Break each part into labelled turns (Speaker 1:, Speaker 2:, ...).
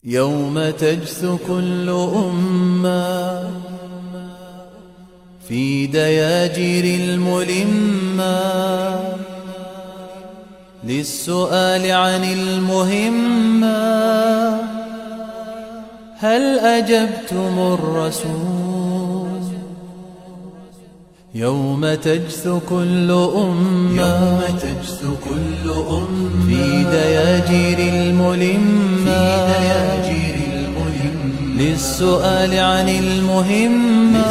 Speaker 1: يوم تجث كل أمة في دياجير الملمة للسؤال عن المهمة، هل أجبتم الرسول؟ يوم تجث كل أمة في دياجير الملمة للسؤال عن المهمة،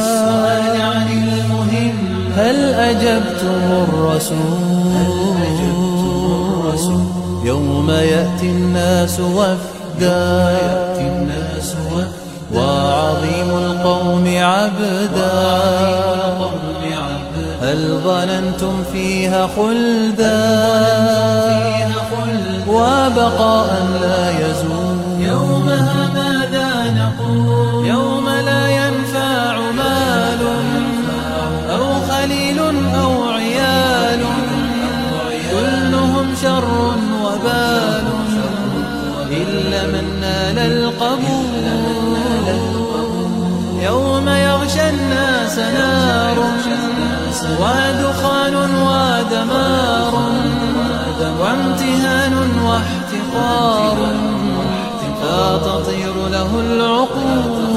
Speaker 1: هل أجبتم الرسول؟ يوم يأتي الناس وفدا وعظيم القوم عبدا، هل ظننتم فيها خلدا وبقاء لا يزول؟
Speaker 2: يومها ماذا نقول؟
Speaker 1: يوم لا ينفع مال أو خليل أو عيال، كلهم شر وبال إلا من نال القبول. يوم يغشى الناس نار ودخان ودمار وامتهان واحتقار، فتطير له العقول.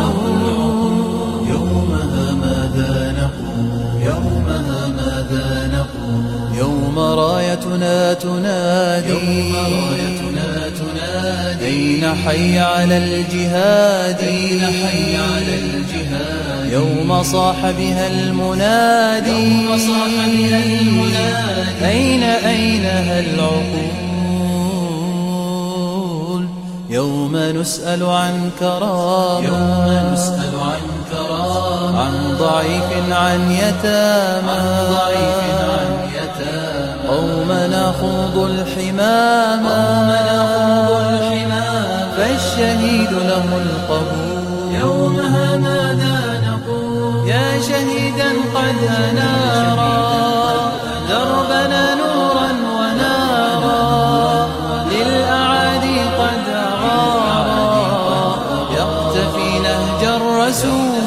Speaker 2: يومها ماذا نقول؟ يومها ماذا نقول؟
Speaker 1: يوم رايتنا تنادي أين حي على الجهاد؟ يوم صاح بها المنادي أينها العقول؟ يوم نسأل عن كرامة عن ضعيف عن يتامى، قوم نخوض الحمامة فالشهيد له القبول.
Speaker 2: يومها ماذا نقول؟
Speaker 1: يا شهيدا قد أنارا دربنا نورا ونارا، للأعادي قد أغارا يقتفي نهج الرسول،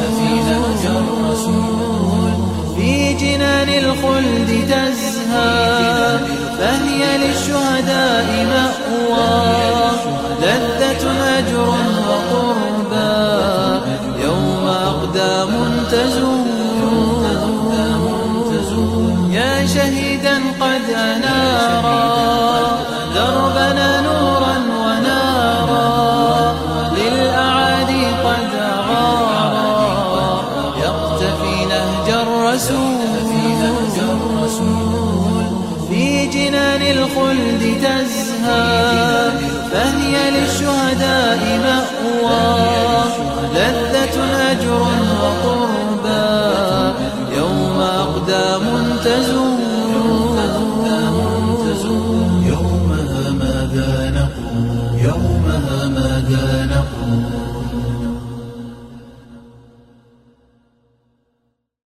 Speaker 1: في جنان الخلد تزهى فهي للشهداء مأوى، لذة أجر وقربى يوم أقدام تزول. يا شهيدا قد أنارا دربنا نورا ونارا، للأعادي قد أغارا يقتفي نهج الرسول، في جنان الخلد تزهى فهي للشهداء مأوى.